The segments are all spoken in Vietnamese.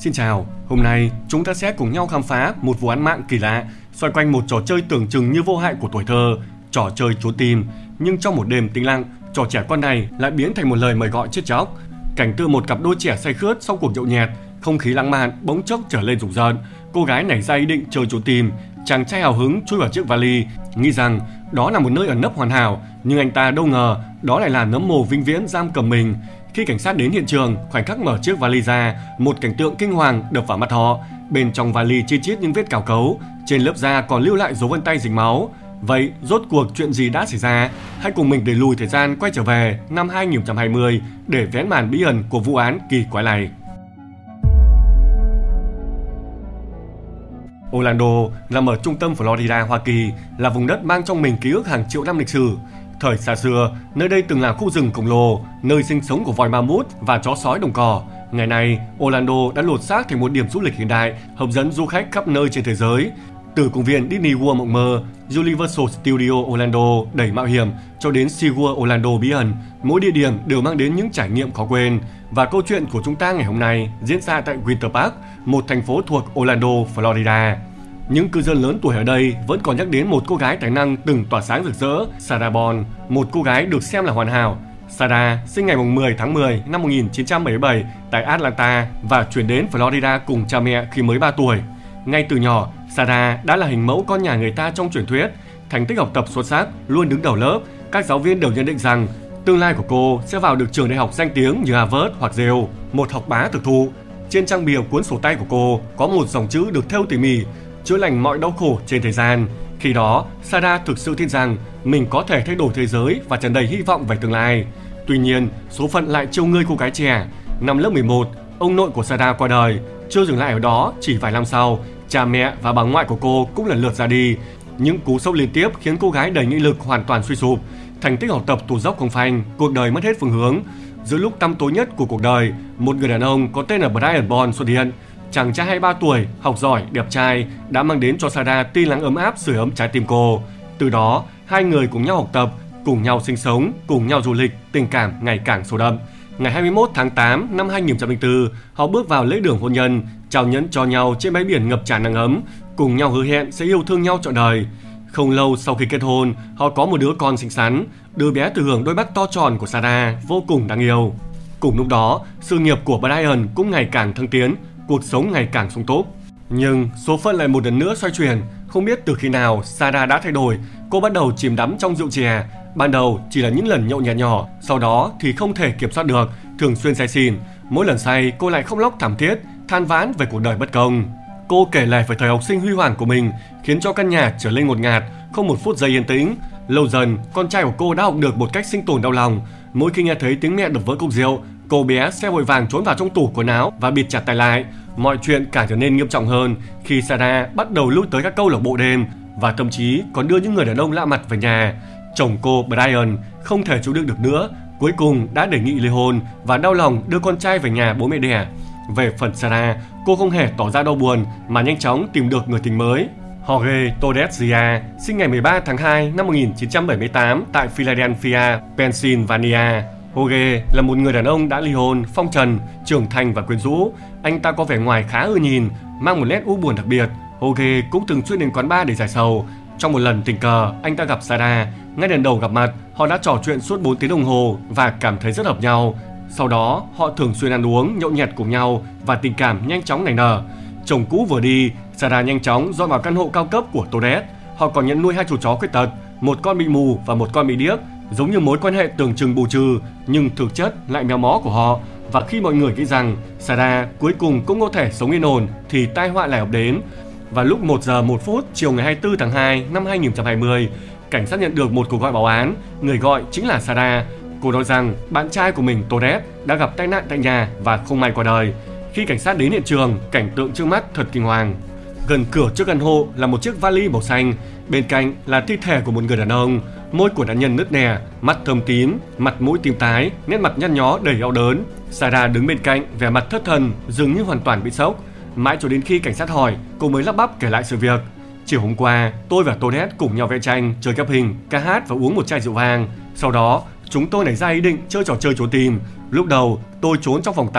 Xin chào, hôm nay chúng ta sẽ cùng nhau khám phá một vụ án mạng kỳ lạ xoay quanh một trò chơi tưởng chừng như vô hại của tuổi thơ, trò chơi trốn tìm. Nhưng trong một đêm tĩnh lặng, trò trẻ con này lại biến thành một lời mời gọi chết chóc. Cảnh tượng một cặp đôi trẻ say khướt sau cuộc nhậu nhẹt, không khí lãng mạn bỗng chốc trở lên rùng rợn. Cô gái nảy ra ý định chơi trốn tìm, chàng trai hào hứng chui vào chiếc vali, nghĩ rằng đó là một nơi ẩn nấp hoàn hảo, nhưng anh ta đâu ngờ đó lại là nấm mồ vĩnh viễn giam cầm mình. Khi cảnh sát đến hiện trường, khoảnh khắc mở chiếc vali ra, một cảnh tượng kinh hoàng đập vào mắt họ. Bên trong vali chi chít những vết cào cấu, trên lớp da còn lưu lại dấu vân tay dính máu. Vậy rốt cuộc chuyện gì đã xảy ra? Hãy cùng mình đẩy lùi thời gian quay trở về năm 2020 để vén màn bí ẩn của vụ án kỳ quái này. Orlando nằm ở trung tâm Florida, Hoa Kỳ, là vùng đất mang trong mình ký ức hàng triệu năm lịch sử. Thời xa xưa, nơi đây từng là khu rừng khổng lồ, nơi sinh sống của voi ma mút và chó sói đồng cỏ. Ngày nay, Orlando đã lột xác thành một điểm du lịch hiện đại, hấp dẫn du khách khắp nơi trên thế giới. Từ công viên Disney World mộng mơ, Universal Studio Orlando đầy mạo hiểm cho đến SeaWorld Orlando bí ẩn, mỗi địa điểm đều mang đến những trải nghiệm khó quên. Và câu chuyện của chúng ta ngày hôm nay diễn ra tại Winter Park, một thành phố thuộc Orlando, Florida. Những cư dân lớn tuổi ở đây vẫn còn nhắc đến một cô gái tài năng từng tỏa sáng rực rỡ, Sarah Bond, một cô gái được xem là hoàn hảo. Sarah sinh ngày 10 tháng 10 năm 1977 tại Atlanta và chuyển đến Florida cùng cha mẹ khi mới 3 tuổi. Ngay từ nhỏ, Sarah đã là hình mẫu con nhà người ta trong truyền thuyết. Thành tích học tập xuất sắc, luôn đứng đầu lớp, các giáo viên đều nhận định rằng tương lai của cô sẽ vào được trường đại học danh tiếng như Harvard hoặc Yale, một học bá thực thụ. Trên trang bìa cuốn sổ tay của cô có một dòng chữ được thêu tỉ mỉ: chữa lành mọi đau khổ trên thời gian. Khi đó, Sarah thực sự tin rằng mình có thể thay đổi thế giới và tràn đầy hy vọng về tương lai. Tuy nhiên, số phận lại trêu ngươi cô gái trẻ. Năm lớp 11, ông nội của Sarah qua đời. Chưa dừng lại ở đó, chỉ vài năm sau, cha mẹ và bà ngoại của cô cũng lần lượt ra đi. Những cú sốc liên tiếp khiến cô gái đầy nghị lực hoàn toàn suy sụp. Thành tích học tập tụt dốc không phanh, cuộc đời mất hết phương hướng. Giữa lúc tăm tối nhất của cuộc đời, một người đàn ông có tên là Brian Bond xuất hiện. Chàng trai 23 tuổi, học giỏi, đẹp trai đã mang đến cho Sarah tia nắng ấm áp sưởi ấm trái tim cô. Từ đó, hai người cùng nhau học tập, cùng nhau sinh sống, cùng nhau du lịch, tình cảm ngày càng sâu đậm. Ngày 21 tháng 8 năm 2004, họ bước vào lễ đường hôn nhân, trao nhẫn cho nhau trên bãi biển ngập tràn nắng ấm, cùng nhau hứa hẹn sẽ yêu thương nhau trọn đời. Không lâu sau khi kết hôn, họ có một đứa con xinh xắn, đứa bé thừa hưởng đôi mắt to tròn của Sarah, vô cùng đáng yêu. Cùng lúc đó, sự nghiệp của Brian cũng ngày càng thăng tiến, cuộc sống ngày càng sung túc. Nhưng số phận lại một lần nữa xoay chuyển. Không biết từ khi nào Sarah đã thay đổi, cô bắt đầu chìm đắm trong rượu chè. Ban đầu chỉ là những lần nhậu nhẹt nhỏ, sau đó thì không thể kiểm soát được, thường xuyên say xỉn. Mỗi lần say, cô lại khóc lóc thảm thiết, than vãn về cuộc đời bất công. Cô kể lại về thời học sinh huy hoàng của mình, khiến cho căn nhà trở nên ngột ngạt, không một phút giây yên tĩnh. Lâu dần, con trai của cô đã học được một cách sinh tồn đau lòng. Mỗi khi nghe thấy tiếng mẹ đập vỡ cốc rượu, cô bé sẽ vội vàng trốn vào trong tủ quần áo và bịt chặt tay lại. Mọi chuyện càng trở nên nghiêm trọng hơn khi Sarah bắt đầu lui tới các câu lạc bộ đêm và thậm chí còn đưa những người đàn ông lạ mặt về nhà. Chồng cô Brian không thể chịu đựng được nữa, cuối cùng đã đề nghị ly hôn và đau lòng đưa con trai về nhà bố mẹ đẻ. Về phần Sarah, cô không hề tỏ ra đau buồn mà nhanh chóng tìm được người tình mới. Jorge Torres-Gia sinh ngày 13 tháng 2 năm 1978 tại Philadelphia, Pennsylvania. Jorge là một người đàn ông đã ly hôn, phong trần, trưởng thành và quyến rũ. Anh ta có vẻ ngoài khá ưa nhìn, mang một nét u buồn đặc biệt. Jorge cũng thường xuyên đến quán bar để giải sầu. Trong một lần tình cờ, anh ta gặp Sarah. Ngay lần đầu gặp mặt, họ đã trò chuyện suốt 4 tiếng đồng hồ và cảm thấy rất hợp nhau. Sau đó, họ thường xuyên ăn uống, nhậu nhẹt cùng nhau và tình cảm nhanh chóng nảy nở. Chồng cũ vừa đi, Sarah nhanh chóng dọn vào căn hộ cao cấp của Torres. Họ còn nhận nuôi 2 chú chó khuyết tật, một con bị mù và một con bị điếc. Giống như mối quan hệ tưởng chừng bù trừ, nhưng thực chất lại méo mó của họ. Và khi mọi người nghĩ rằng Sarah cuối cùng cũng có thể sống yên ổn, thì tai họa lại ập đến. Và lúc 1 giờ 1 phút chiều ngày 24 tháng 2 năm 2020, cảnh sát nhận được một cuộc gọi báo án. Người gọi chính là Sarah. Cô nói rằng bạn trai của mình Torres đã gặp tai nạn tại nhà và không may qua đời. Khi cảnh sát đến hiện trường, cảnh tượng trước mắt thật kinh hoàng. Gần cửa trước căn hộ là một chiếc vali màu xanh, bên cạnh là thi thể của một người đàn ông. Môi của nạn nhân nứt nẻ, mắt thâm tím, mặt mũi tím tái, nét mặt nhăn nhó đầy đau đớn. Sarah đứng bên cạnh, vẻ mặt thất thần, dường như hoàn toàn bị sốc. Mãi cho đến khi cảnh sát hỏi, cô mới lắp bắp kể lại sự việc. Chiều hôm qua, tôi và Torres cùng nhau vẽ tranh, chơi ghép hình, ca hát và uống một chai rượu vang. Sau đó, chúng tôi nảy ra ý định chơi trò chơi trốn tìm. Lúc đầu, tôi trốn trong phòng tắm,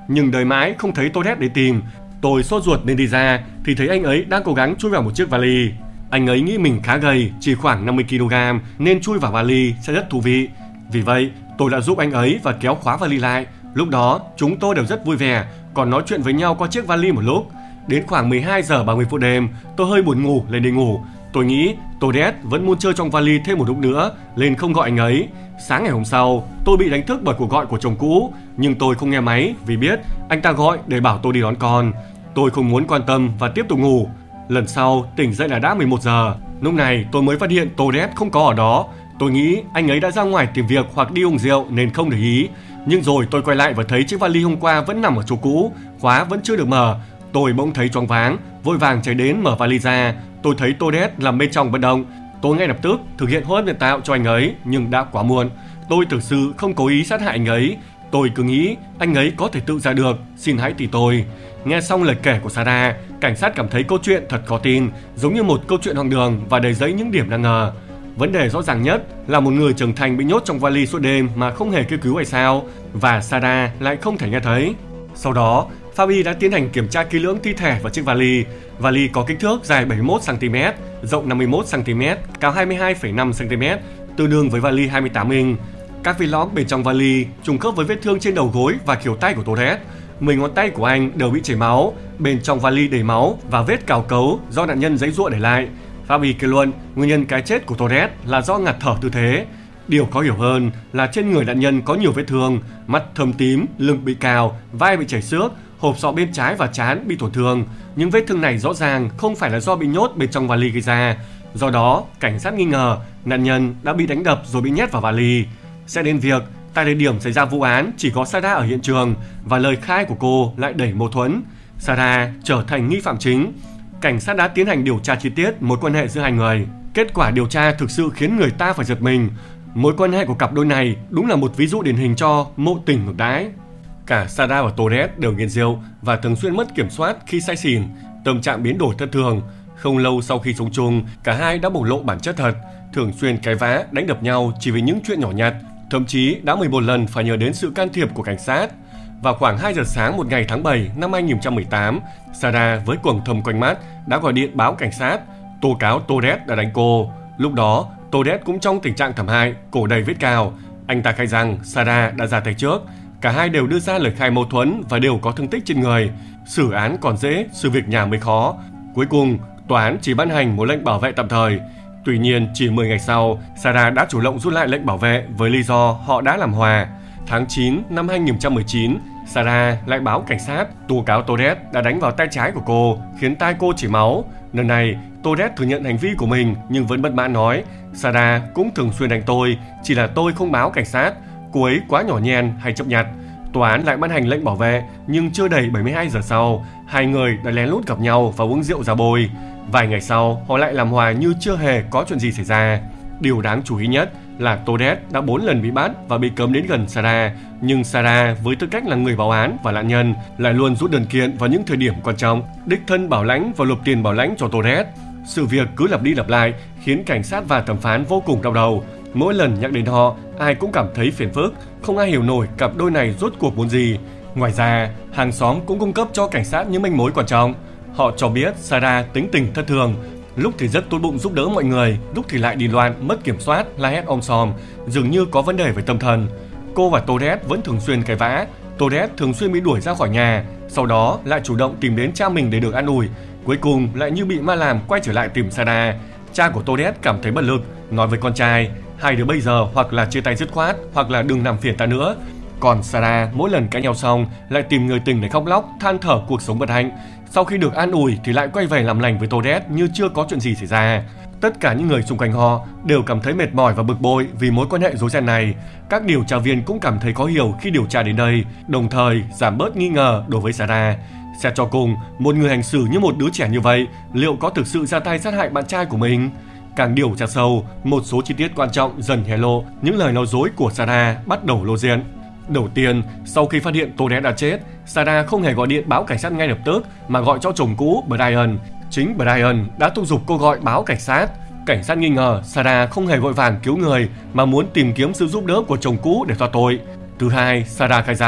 nhưng đợi mãi không thấy Toadette đến tìm. Tôi sốt ruột nên đi ra thì thấy anh ấy đang cố gắng chui vào một chiếc vali. Anh ấy nghĩ mình khá gầy, chỉ khoảng 50 kg nên chui vào vali sẽ rất thú vị. Vì vậy, tôi đã giúp anh ấy và kéo khóa vali lại. Lúc đó, chúng tôi đều rất vui vẻ, còn nói chuyện với nhau qua chiếc vali một lúc. Đến khoảng 12 giờ 30 phút đêm, tôi hơi buồn ngủ lên đi ngủ. Tôi nghĩ Toadette vẫn muốn chơi trong vali thêm một lúc nữa nên không gọi anh ấy. Sáng ngày hôm sau, tôi bị đánh thức bởi cuộc gọi của chồng cũ, nhưng tôi không nghe máy vì biết anh ta gọi để bảo tôi đi đón con. Tôi không muốn quan tâm và tiếp tục ngủ. Lần sau tỉnh dậy là đã 11 giờ. Lúc này tôi mới phát hiện Toadette không có ở đó. Tôi nghĩ anh ấy đã ra ngoài tìm việc hoặc đi uống rượu nên không để ý. Nhưng rồi tôi quay lại và thấy chiếc vali hôm qua vẫn nằm ở chỗ cũ, khóa vẫn chưa được mở. Tôi bỗng thấy choáng váng, vội vàng chạy đến mở vali ra. Tôi thấy Toadette nằm bên trong bất động. Tôi ngay lập tức thực hiện hô hấp nhân tạo cho anh ấy, nhưng đã quá muộn. Tôi thực sự không cố ý sát hại anh ấy. Tôi cứ nghĩ anh ấy có thể tự ra được, xin hãy tỉ tôi. Nghe xong lời kể của Sarah, cảnh sát cảm thấy câu chuyện thật khó tin, giống như một câu chuyện hoang đường và đầy dẫy những điểm đáng ngờ. Vấn đề rõ ràng nhất là một người trưởng thành bị nhốt trong vali suốt đêm mà không hề kêu cứu hay sao, và Sarah lại không thể nghe thấy. Sau đó, pháp y đã tiến hành kiểm tra kỹ lưỡng thi thể và chiếc vali. Vali có kích thước dài 71 cm, rộng 51 cm, cao 22,5 cm, tương đương với vali 28 inch. Các vlog bên trong vali trùng khớp với vết thương trên đầu gối và khuỷu tay của Toadette. 10 ngón tay của anh đều bị chảy máu, bên trong vali đầy máu và vết cào cấu do nạn nhân giãy giụa để lại. Pháp y kết luận nguyên nhân cái chết của Toadette là do ngạt thở tư thế. Điều khó hiểu hơn là trên người nạn nhân có nhiều vết thương, mắt thâm tím, lưng bị cào, vai bị chảy xước, hộp sọ bên trái và trán bị tổn thương. Nhưng vết thương này rõ ràng không phải là do bị nhốt bên trong vali gây ra. Do đó, cảnh sát nghi ngờ nạn nhân đã bị đánh đập rồi bị nhét vào vali. Sẽ đến việc tại thời điểm xảy ra vụ án chỉ có Sarah ở hiện trường và lời khai của cô lại đẩy mâu thuẫn. Sarah trở thành nghi phạm chính. Cảnh sát đã tiến hành điều tra chi tiết mối quan hệ giữa hai người. Kết quả điều tra thực sự khiến người ta phải giật mình. Mối quan hệ của cặp đôi này đúng là một ví dụ điển hình cho mộ tình ngược đãi. Cả Sarah và Toadette đều nghiện rượu và thường xuyên mất kiểm soát khi say xỉn, tâm trạng biến đổi thất thường. Không lâu sau khi sống chung, cả hai đã bộc lộ bản chất thật, thường xuyên cãi vã, đánh đập nhau chỉ vì những chuyện nhỏ nhặt. Thậm chí đã 11 lần phải nhờ đến sự can thiệp của cảnh sát. Vào khoảng 2 giờ sáng một ngày tháng 7 năm 2018, Sarah với quầng thâm quanh mắt đã gọi điện báo cảnh sát, tố cáo Toadette đã đánh cô. Lúc đó, Toadette cũng trong tình trạng thảm hại, cổ đầy vết cào. Anh ta khai rằng Sarah đã ra tay trước. Cả hai đều đưa ra lời khai mâu thuẫn và đều có thương tích trên người. Xử án còn dễ, sự việc nhà mới khó. Cuối cùng, tòa án chỉ ban hành một lệnh bảo vệ tạm thời. Tuy nhiên, chỉ 10 ngày sau, Sarah đã chủ động rút lại lệnh bảo vệ với lý do họ đã làm hòa. Tháng 9 năm 2019, Sarah lại báo cảnh sát tố cáo Toadette đã đánh vào tay trái của cô, khiến tay cô chảy máu. Lần này, Toadette thừa nhận hành vi của mình nhưng vẫn bất mãn nói, Sarah cũng thường xuyên đánh tôi, chỉ là tôi không báo cảnh sát, cô ấy quá nhỏ nhen hay chấp nhặt. Tòa án lại ban hành lệnh bảo vệ, nhưng chưa đầy 72 giờ sau, hai người đã lén lút gặp nhau và uống rượu ra bôi. Vài ngày sau, họ lại làm hòa như chưa hề có chuyện gì xảy ra. Điều đáng chú ý nhất là Toadette đã 4 lần bị bắt và bị cấm đến gần Sarah, nhưng Sarah với tư cách là người báo án và nạn nhân lại luôn rút đơn kiện vào những thời điểm quan trọng, đích thân bảo lãnh và nộp tiền bảo lãnh cho Toadette. Sự việc cứ lặp đi lặp lại khiến cảnh sát và thẩm phán vô cùng đau đầu. Mỗi lần nhắc đến họ, ai cũng cảm thấy phiền phức, không ai hiểu nổi cặp đôi này rốt cuộc muốn gì. Ngoài ra, hàng xóm cũng cung cấp cho cảnh sát những manh mối quan trọng. Họ cho biết Sarah tính tình thất thường, lúc thì rất tốt bụng giúp đỡ mọi người, lúc thì lại đi loạn, mất kiểm soát, la hét om sòm, dường như có vấn đề về tâm thần. Cô và Toadette vẫn thường xuyên cãi vã. Toadette thường xuyên bị đuổi ra khỏi nhà, sau đó lại chủ động tìm đến cha mình để được an ủi. Cuối cùng lại như bị ma làm quay trở lại tìm Sarah. Cha của Toadette cảm thấy bất lực, nói với con trai, hai đứa bây giờ hoặc là chia tay dứt khoát, hoặc là đừng làm phiền ta nữa. Còn Sarah mỗi lần cãi nhau xong lại tìm người tình để khóc lóc, than thở cuộc sống bất hạnh. Sau khi được an ủi thì lại quay về làm lành với Toadette như chưa có chuyện gì xảy ra. Tất cả những người xung quanh họ đều cảm thấy mệt mỏi và bực bội vì mối quan hệ rối ren này. Các điều tra viên cũng cảm thấy khó hiểu khi điều tra đến đây, đồng thời giảm bớt nghi ngờ đối với Sarah. Xét cho cùng, một người hành xử như một đứa trẻ như vậy, liệu có thực sự ra tay sát hại bạn trai của mình? Càng điều tra sâu, một số chi tiết quan trọng dần hé lộ, những lời nói dối của Sarah bắt đầu lộ diện. Đầu tiên, sau khi phát hiện Toadette đã chết, Sarah không hề gọi điện báo cảnh sát ngay lập tức mà gọi cho chồng cũ Brian. Chính Brian đã thúc giục cô gọi báo cảnh sát. Cảnh sát nghi ngờ Sarah không hề vội vàng cứu người mà muốn tìm kiếm sự giúp đỡ của chồng cũ để thoát tội. Thứ hai, Sarah khai rằng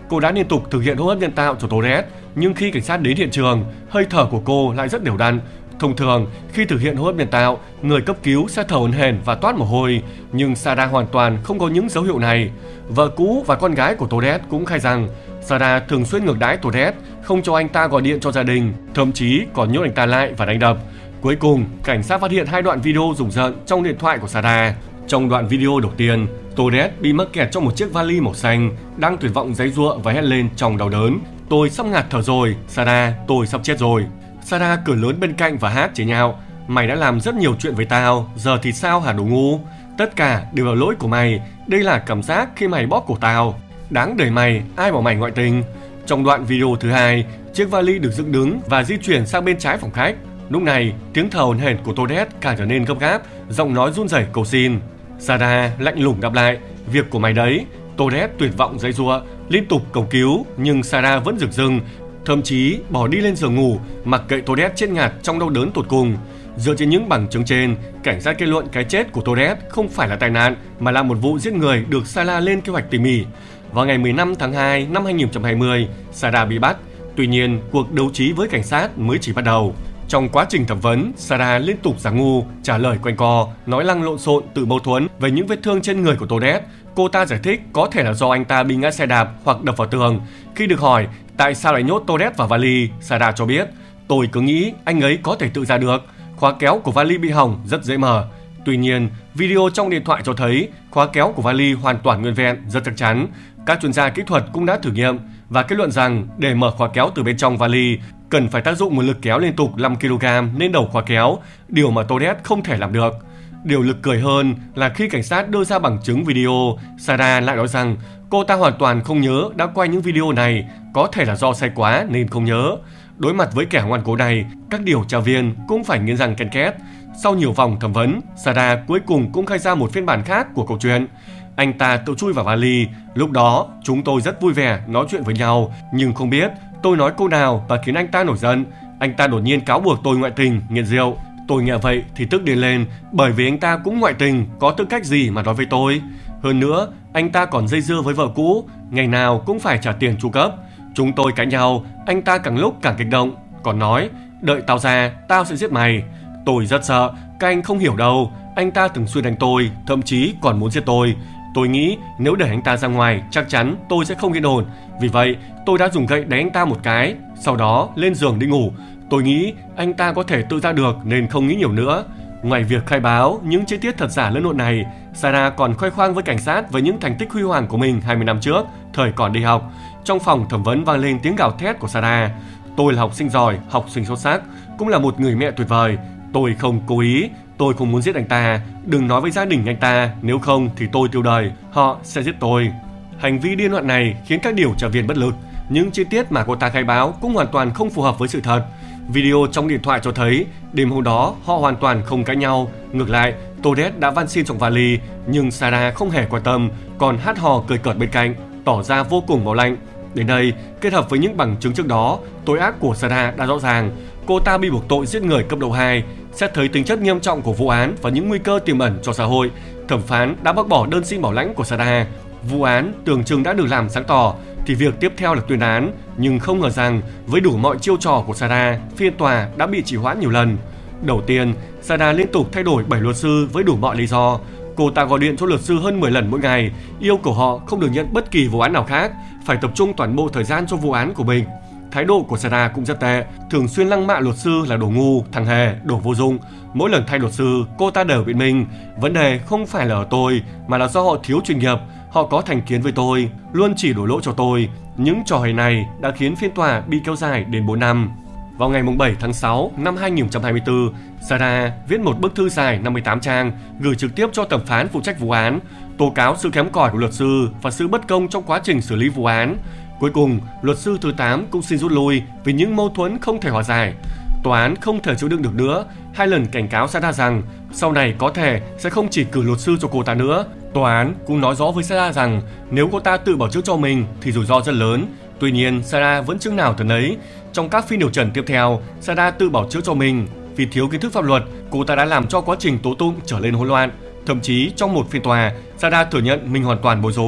cô đã liên tục thực hiện hô hấp nhân tạo cho Torres, nhưng khi cảnh sát đến hiện trường, hơi thở của cô lại rất đều đặn. Thông thường, khi thực hiện hô hấp nhân tạo, người cấp cứu sẽ thở hổn hển và toát mồ hôi, nhưng Sarah hoàn toàn không có những dấu hiệu này. Vợ cũ và con gái của Torres cũng khai rằng Sarah thường xuyên ngược đãi Torres, không cho anh ta gọi điện cho gia đình, thậm chí còn nhốt anh ta lại và đánh đập. Cuối cùng, cảnh sát phát hiện 2 đoạn video rùng rợn trong điện thoại của Sarah. Trong đoạn video đầu tiên, Torres bị mắc kẹt trong một chiếc vali màu xanh, đang tuyệt vọng giãy giụa và hét lên trong đau đớn: "Tôi sắp ngạt thở rồi, Sarah, tôi sắp chết rồi." Sarah cười lớn bên cạnh và hát chế nhạo: "Mày đã làm rất nhiều chuyện với tao, giờ thì sao hả đồ ngu? Tất cả đều là lỗi của mày, đây là cảm giác khi mày bóp cổ tao. Đáng đời mày, ai bảo mày ngoại tình." Trong đoạn video thứ hai, chiếc vali được dựng đứng và di chuyển sang bên trái phòng khách. Lúc này, tiếng thở hổn hển của Torres càng trở nên gấp gáp, giọng nói run rẩy cầu xin. Sarah lạnh lùng đáp lại: "Việc của mày đấy." Torres tuyệt vọng giãy giụa, liên tục cầu cứu, nhưng Sarah vẫn rực rưng, thậm chí bỏ đi lên giường ngủ, mặc kệ Torres chết ngạt trong đau đớn tột cùng. Dựa trên những bằng chứng trên, cảnh sát kết luận cái chết của Torres không phải là tai nạn mà là một vụ giết người được Sarah lên kế hoạch tỉ mỉ. Vào ngày 15 tháng 2 năm 2020, Sarah bị bắt. Tuy nhiên, cuộc đấu trí với cảnh sát mới chỉ bắt đầu. Trong quá trình thẩm vấn, Sarah liên tục giả ngu, trả lời quanh co, nói lăng lộn xộn, tự mâu thuẫn về những vết thương trên người của Torres. Cô ta giải thích có thể là do anh ta bị ngã xe đạp hoặc đập vào tường. Khi được hỏi tại sao lại nhốt Torres vào vali, Sarah cho biết: "Tôi cứ nghĩ anh ấy có thể tự ra được. Khóa kéo của vali bị hỏng rất dễ mở." Tuy nhiên, video trong điện thoại cho thấy khóa kéo của vali hoàn toàn nguyên vẹn, rất chắc chắn. Các chuyên gia kỹ thuật cũng đã thử nghiệm và kết luận rằng để mở khóa kéo từ bên trong vali, cần phải tác dụng một lực kéo liên tục 5 kg lên đầu khóa kéo, điều mà Torres không thể làm được. Điều nực cười hơn là khi cảnh sát đưa ra bằng chứng video, Sarah lại nói rằng cô ta hoàn toàn không nhớ đã quay những video này, có thể là do say quá nên không nhớ. Đối mặt với kẻ ngoan cố này, các điều tra viên cũng phải nghiến răng ken két. Sau nhiều vòng thẩm vấn, Sarah cuối cùng cũng khai ra một phiên bản khác của câu chuyện. Anh ta tự chui vào vali. Lúc đó, chúng tôi rất vui vẻ nói chuyện với nhau, nhưng không biết tôi nói câu nào và khiến anh ta nổi giận. Anh ta đột nhiên cáo buộc tôi ngoại tình, nghiện rượu. Tôi nghe vậy thì tức điên lên, bởi vì anh ta cũng ngoại tình, có tư cách gì mà nói với tôi. Hơn nữa, anh ta còn dây dưa với vợ cũ, ngày nào cũng phải trả tiền chu cấp. Chúng tôi cãi nhau, anh ta càng lúc càng kích động, còn nói: "Đợi tao ra, tao sẽ giết mày." Tôi rất sợ, các anh không hiểu đâu. Anh ta thường xuyên đánh tôi, thậm chí còn muốn giết tôi. Tôi nghĩ nếu để anh ta ra ngoài, chắc chắn tôi sẽ không yên ổn. Vì vậy, tôi đã dùng gậy đánh anh ta một cái, sau đó lên giường đi ngủ. Tôi nghĩ anh ta có thể tự ra được nên không nghĩ nhiều nữa. Ngoài việc khai báo những chi tiết thật giả lẫn lộn này, Sarah còn khoe khoang với cảnh sát về những thành tích huy hoàng của mình 20 năm trước, thời còn đi học. Trong phòng thẩm vấn vang lên tiếng gào thét của Sarah: "Tôi là học sinh giỏi, học sinh xuất sắc, cũng là một người mẹ tuyệt vời. Tôi không cố ý, tôi không muốn giết anh ta. Đừng nói với gia đình anh ta, nếu không thì tôi tiêu đời, họ sẽ giết tôi." Hành vi điên loạn này khiến các điều tra viên bất lực. Những chi tiết mà cô ta khai báo cũng hoàn toàn không phù hợp với sự thật. Video trong điện thoại cho thấy đêm hôm đó họ hoàn toàn không cãi nhau. Ngược lại, Torres đã van xin trong vali, nhưng Sarah không hề quan tâm, còn hát hò cười cợt bên cạnh, tỏ ra vô cùng máu lạnh. Đến đây, kết hợp với những bằng chứng trước đó, tội ác của Sarah đã rõ ràng. Cô ta bị buộc tội giết người cấp độ 2. Xét thấy tính chất nghiêm trọng của vụ án và những nguy cơ tiềm ẩn cho xã hội, thẩm phán đã bác bỏ đơn xin bảo lãnh của Sarah. Vụ án tưởng chừng đã được làm sáng tỏ, thì việc tiếp theo là tuyên án, nhưng không ngờ rằng với đủ mọi chiêu trò của Sarah, phiên tòa đã bị trì hoãn nhiều lần. Đầu tiên, Sarah liên tục thay đổi 7 luật sư với đủ mọi lý do. Cô ta gọi điện cho luật sư hơn 10 lần mỗi ngày, yêu cầu họ không được nhận bất kỳ vụ án nào khác, phải tập trung toàn bộ thời gian cho vụ án của mình. Thái độ của Sarah cũng rất tệ, thường xuyên lăng mạ luật sư là đồ ngu, thằng hề, đồ vô dụng. Mỗi lần thay luật sư, cô ta đều biện minh: "Vấn đề không phải là ở tôi, mà là do họ thiếu chuyên nghiệp. Họ có thành kiến với tôi, luôn chỉ đổ lỗi cho tôi." Những trò hề này đã khiến phiên tòa bị kéo dài đến 4 năm. Vào ngày 7 tháng 6 năm 2024, Sarah viết một bức thư dài 58 trang gửi trực tiếp cho thẩm phán phụ trách vụ án, tố cáo sự kém cỏi của luật sư và sự bất công trong quá trình xử lý vụ án. Cuối cùng, luật sư thứ 8 cũng xin rút lui vì những mâu thuẫn không thể hòa giải. Tòa án không thể chịu đựng được nữa, 2 lần cảnh cáo Sarah rằng sau này có thể sẽ không chỉ cử luật sư cho cô ta nữa. Tòa án cũng nói rõ với Sarah rằng nếu cô ta tự bảo chữa cho mình thì rủi ro rất lớn. Tuy nhiên, Sarah vẫn chừng nào thần ấy. Trong các phiên điều trần tiếp theo, Sarah tự bảo chữa cho mình. Vì thiếu kiến thức pháp luật, cô ta đã làm cho quá trình tố tụng trở nên hỗn loạn. Thậm chí trong một phiên tòa, Sarah thừa nhận mình hoàn toàn bối rối.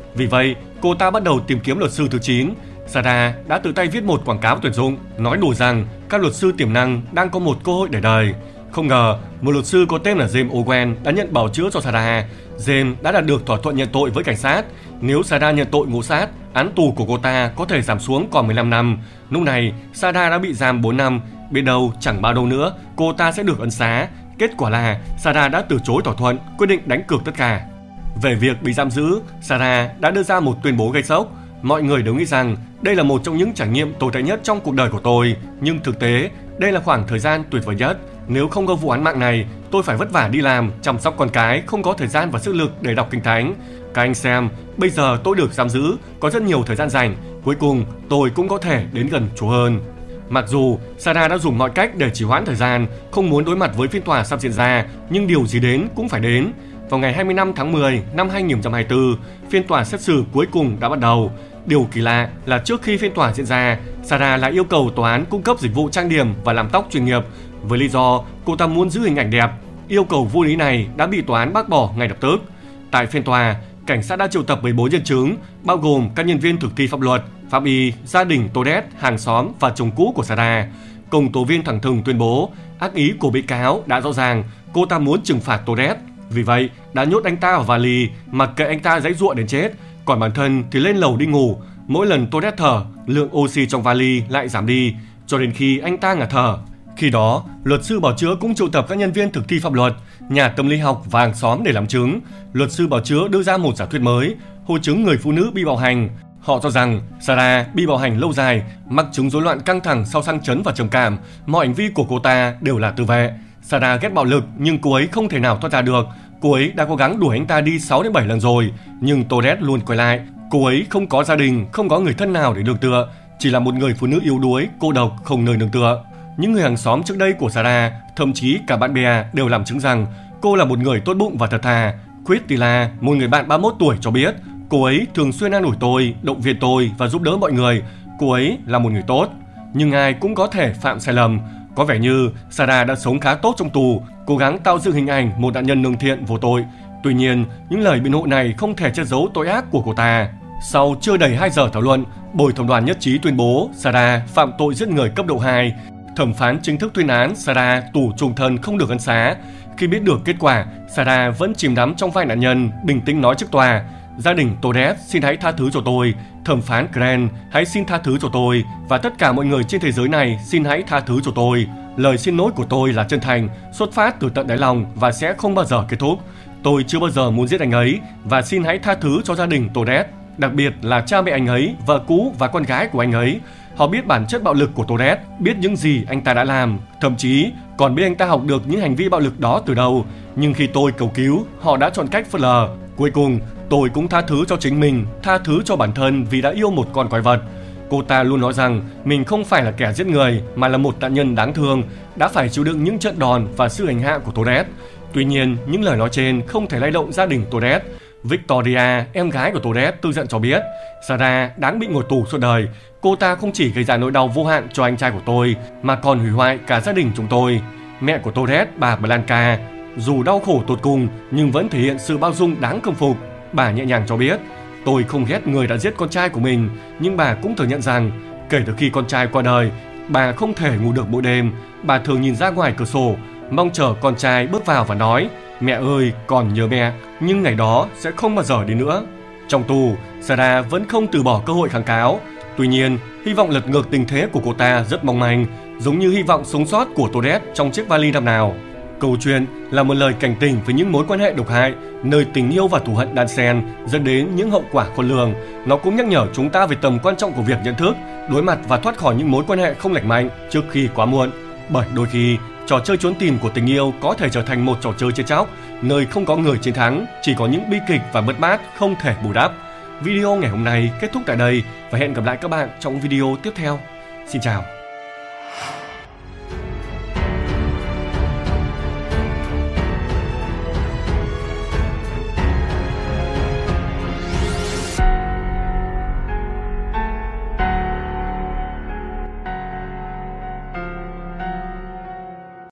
Vì vậy, cô ta bắt đầu tìm kiếm luật sư thứ 9. Sarah đã tự tay viết một quảng cáo tuyển dụng, nói đùa rằng các luật sư tiềm năng đang có một cơ hội để đời. Không ngờ, một luật sư có tên là James Owen đã nhận bào chữa cho Sarah. James đã đạt được thỏa thuận nhận tội với cảnh sát. Nếu Sarah nhận tội ngộ sát, án tù của cô ta có thể giảm xuống còn 15 năm. Lúc này, Sarah đã bị giam 4 năm. Biết đâu chẳng bao lâu nữa, cô ta sẽ được ân xá. Kết quả là Sarah đã từ chối thỏa thuận, quyết định đánh cược tất cả. Về việc bị giam giữ, Sarah đã đưa ra một tuyên bố gây sốc. Mọi người đều nghĩ rằng đây là một trong những trải nghiệm tồi tệ nhất trong cuộc đời của tôi. Nhưng thực tế, đây là khoảng thời gian tuyệt vời nhất. Nếu không có vụ án mạng này, tôi phải vất vả đi làm, chăm sóc con cái, không có thời gian và sức lực để đọc kinh thánh. Các anh xem, bây giờ tôi được giam giữ, có rất nhiều thời gian rảnh. Cuối cùng, tôi cũng có thể đến gần Chúa hơn. Mặc dù Sarah đã dùng mọi cách để trì hoãn thời gian, không muốn đối mặt với phiên tòa sắp diễn ra, nhưng điều gì đến cũng phải đến. Vào ngày 25 tháng 10 năm 2024, phiên tòa xét xử cuối cùng đã bắt đầu. Điều kỳ lạ là trước khi phiên tòa diễn ra, Sarah lại yêu cầu tòa án cung cấp dịch vụ trang điểm và làm tóc chuyên nghiệp với lý do cô ta muốn giữ hình ảnh đẹp. Yêu cầu vô lý này đã bị tòa án bác bỏ ngay lập tức. Tại phiên tòa, cảnh sát đã triệu tập 14 nhân chứng, bao gồm các nhân viên thực thi pháp luật, pháp y, gia đình Todet, hàng xóm và chồng cũ của Sarah. Công tố viên thẳng thừng tuyên bố, ác ý của bị cáo đã rõ ràng, cô ta muốn trừng phạt Todet. Vì vậy, đã nhốt anh ta vào vali, mặc kệ anh ta giãy giụa đến chết, còn bản thân thì lên lầu đi ngủ. Mỗi lần Todet thở, lượng oxy trong vali lại giảm đi, cho đến khi anh ta ngạt thở. Khi đó, luật sư bào chữa cũng triệu tập các nhân viên thực thi pháp luật, nhà tâm lý học và hàng xóm để làm chứng. Luật sư bào chữa đưa ra một giả thuyết mới, hội chứng người phụ nữ bị bạo hành. Họ cho rằng Sarah bị bạo hành lâu dài, mắc chứng rối loạn căng thẳng sau sang chấn và trầm cảm. Mọi hành vi của cô ta đều là tự vệ. Sarah ghét bạo lực nhưng cô ấy không thể nào thoát ra được. Cô ấy đã cố gắng đuổi anh ta đi 6 đến 7 lần rồi, nhưng Todet luôn quay lại. Cô ấy không có gia đình, không có người thân nào để nương tựa, chỉ là một người phụ nữ yếu đuối, cô độc, không nơi nương tựa. Những người hàng xóm trước đây của Sarah, thậm chí cả bạn bè đều làm chứng rằng cô là một người tốt bụng và thật thà. Christina, một người bạn 31 tuổi cho biết, cô ấy thường xuyên an ủi tôi, động viên tôi và giúp đỡ mọi người. Cô ấy là một người tốt. Nhưng ai cũng có thể phạm sai lầm. Có vẻ như Sarah đã sống khá tốt trong tù, cố gắng tạo dựng hình ảnh một nạn nhân lương thiện vô tội. Tuy nhiên, những lời biện hộ này không thể che giấu tội ác của cô ta. Sau chưa đầy 2 giờ thảo luận, bồi thẩm đoàn nhất trí tuyên bố Sarah phạm tội giết người cấp độ 2. Thẩm phán chính thức tuyên án Sarah tù chung thân không được ân xá. Khi biết được kết quả, Sarah vẫn chìm đắm trong vai nạn nhân, bình tĩnh nói trước tòa: "Gia đình Todet xin hãy tha thứ cho tôi, thẩm phán Grant hãy xin tha thứ cho tôi, và tất cả mọi người trên thế giới này xin hãy tha thứ cho tôi. Lời xin lỗi của tôi là chân thành, xuất phát từ tận đáy lòng và sẽ không bao giờ kết thúc. Tôi chưa bao giờ muốn giết anh ấy và xin hãy tha thứ cho gia đình Todet, đặc biệt là cha mẹ anh ấy, vợ cũ và con gái của anh ấy. Họ biết bản chất bạo lực của Todet, biết những gì anh ta đã làm, thậm chí còn biết anh ta học được những hành vi bạo lực đó từ đâu. Nhưng khi tôi cầu cứu, họ đã chọn cách phớt lờ. Cuối cùng, tôi cũng tha thứ cho chính mình, tha thứ cho bản thân vì đã yêu một con quái vật." Cô ta luôn nói rằng mình không phải là kẻ giết người mà là một nạn nhân đáng thương, đã phải chịu đựng những trận đòn và sự hành hạ của Todet. Tuy nhiên, những lời nói trên không thể lay động gia đình Todet. Victoria, em gái của Todet, tự giận cho biết Sarah đáng bị ngồi tù suốt đời. Cô ta không chỉ gây ra nỗi đau vô hạn cho anh trai của tôi mà còn hủy hoại cả gia đình chúng tôi. Mẹ của Todet, bà Blanca, dù đau khổ tột cùng nhưng vẫn thể hiện sự bao dung đáng khâm phục. Bà nhẹ nhàng cho biết: "Tôi không ghét người đã giết con trai của mình, nhưng bà cũng thừa nhận rằng kể từ khi con trai qua đời, bà không thể ngủ được mỗi đêm. Bà thường nhìn ra ngoài cửa sổ, mong chờ con trai bước vào và nói: 'Mẹ ơi, con nhớ mẹ,' nhưng ngày đó sẽ không bao giờ đến nữa." Trong tù, Sarah vẫn không từ bỏ cơ hội kháng cáo. Tuy nhiên, hy vọng lật ngược tình thế của cô ta rất mong manh, giống như hy vọng sống sót của Todet trong chiếc vali năm nào. Câu chuyện là một lời cảnh tỉnh với những mối quan hệ độc hại, nơi tình yêu và thù hận đan xen dẫn đến những hậu quả khôn lường. Nó cũng nhắc nhở chúng ta về tầm quan trọng của việc nhận thức, đối mặt và thoát khỏi những mối quan hệ không lành mạnh trước khi quá muộn. Bởi đôi khi, trò chơi trốn tìm của tình yêu có thể trở thành một trò chơi chết chóc, nơi không có người chiến thắng, chỉ có những bi kịch và mất mát không thể bù đắp. Video ngày hôm nay kết thúc tại đây và hẹn gặp lại các bạn trong video tiếp theo. Xin chào.